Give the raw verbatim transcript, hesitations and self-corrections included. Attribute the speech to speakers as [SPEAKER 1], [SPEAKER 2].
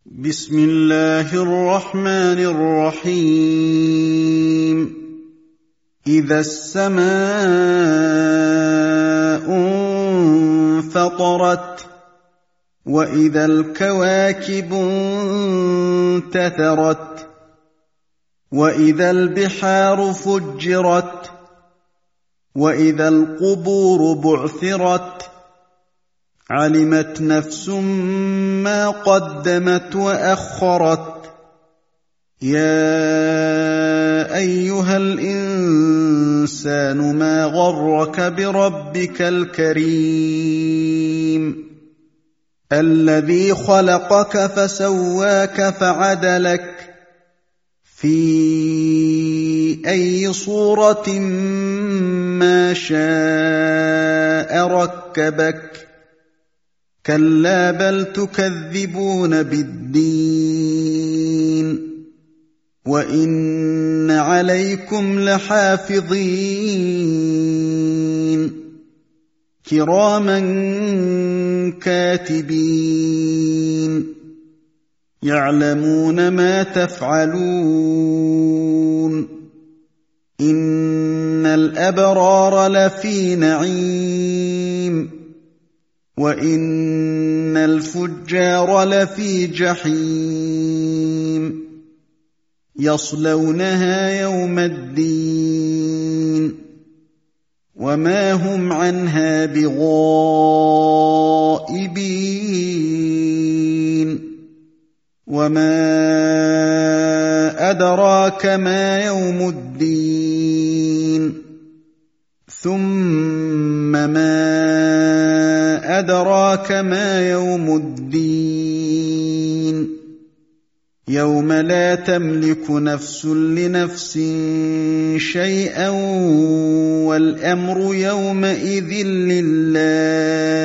[SPEAKER 1] بسم الله الرحمن الرحيم إذا السماء انفطرت وإذا الكواكب انتثرت وإذا البحار فجرت وإذا القبور بعثرت علمت نفس ما قدمت وأخرت يا أيها الإنسان ما غرك بربك الكريم الذي خلقك فسواك فعدلك في أي صورة ما شاء ركبك كلا بل تكذبون بالدين وإن عليكم لحافظين كراما كاتبين يعلمون ما تفعلون إن الأبرار لفي نعيم وإن الفجار لفي جحيم يصلونها يوم الدين وما هم عنها بغائبين وما أدراك ما يوم الدين ثم ما أدراك ما يوم الدين يوم لا تملك نفس لنفس شيئا والأمر يومئذ لله